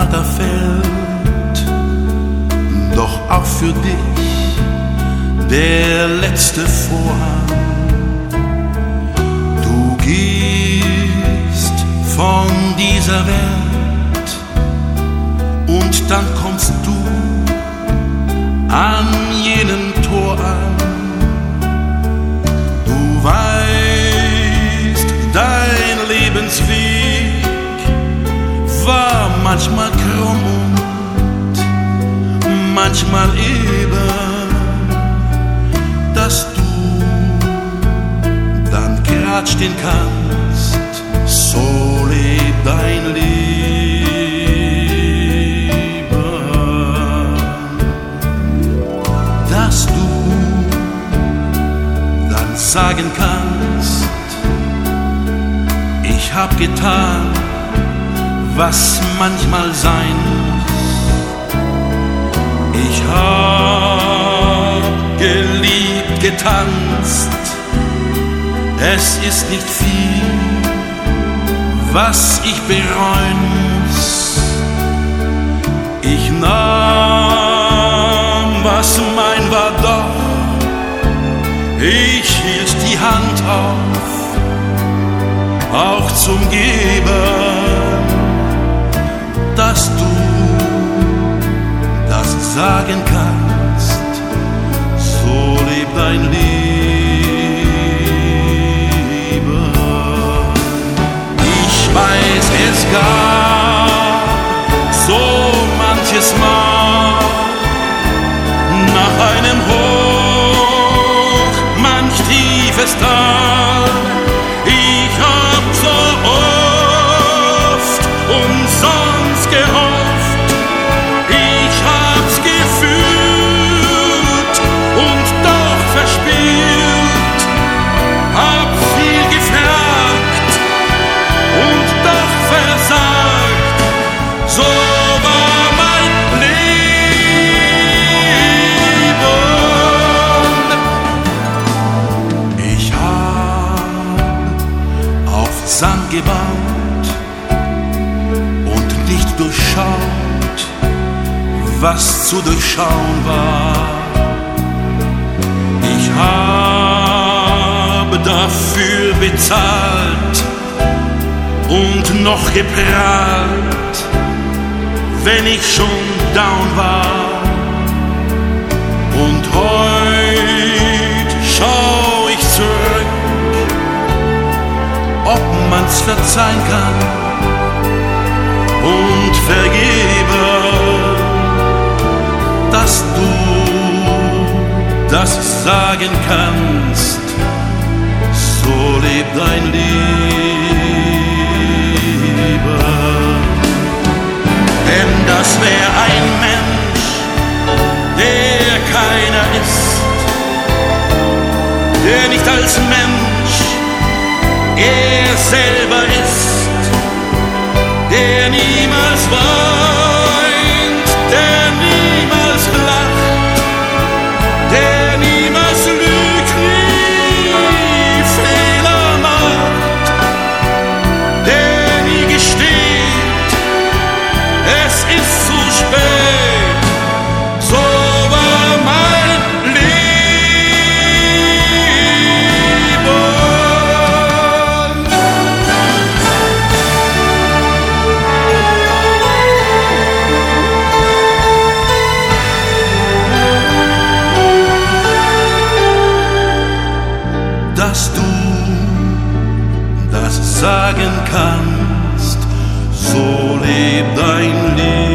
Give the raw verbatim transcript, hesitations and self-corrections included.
harter fällt, doch auch für dich der letzte Vorhang. Du gehst von dieser Welt und dann kommst du an jenem Tor an. Du weißt, dein Lebensweg war manchmal krumm und manchmal eben, dass du dann grad stehen kannst. So lebt dein Leben, dass du dann sagen kannst: Ich hab getan, was manchmal sein muss. Ich hab geliebt, getanzt. Es ist nicht viel, was ich bereuen muss. Ich nahm, was mein war, doch ich hielt die Hand auf, auch zum Geben, dass du das sagen kannst. So lebt dein Leben. Ich weiß, es gab so manches Mal nach einem Hoch, manch tiefes Tal. Ich hab so oft umsonst gehofft, ich hab's gefühlt und doch verspielt, hab viel gefragt und doch versagt. So war mein Leben. Ich hab auf Sand gebaut und nicht durchschaut, was zu durchschauen war. Ich habe dafür bezahlt und noch geprahlt, wenn ich schon down war. Und heut schau ich zurück, ob man's verzeihen kann und vergeben, dass du das sagen kannst. So lebt dein Leben. Denn das wär ein Mensch, der keiner ist, der nicht als Mensch er selber ist, der niemals weint, der niemals lacht, der niemals lügt, nie Fehler macht, der nie gesteht, es ist zu spät. So war mein Leben. Dass du das sagen kannst, so lebt dein Leben.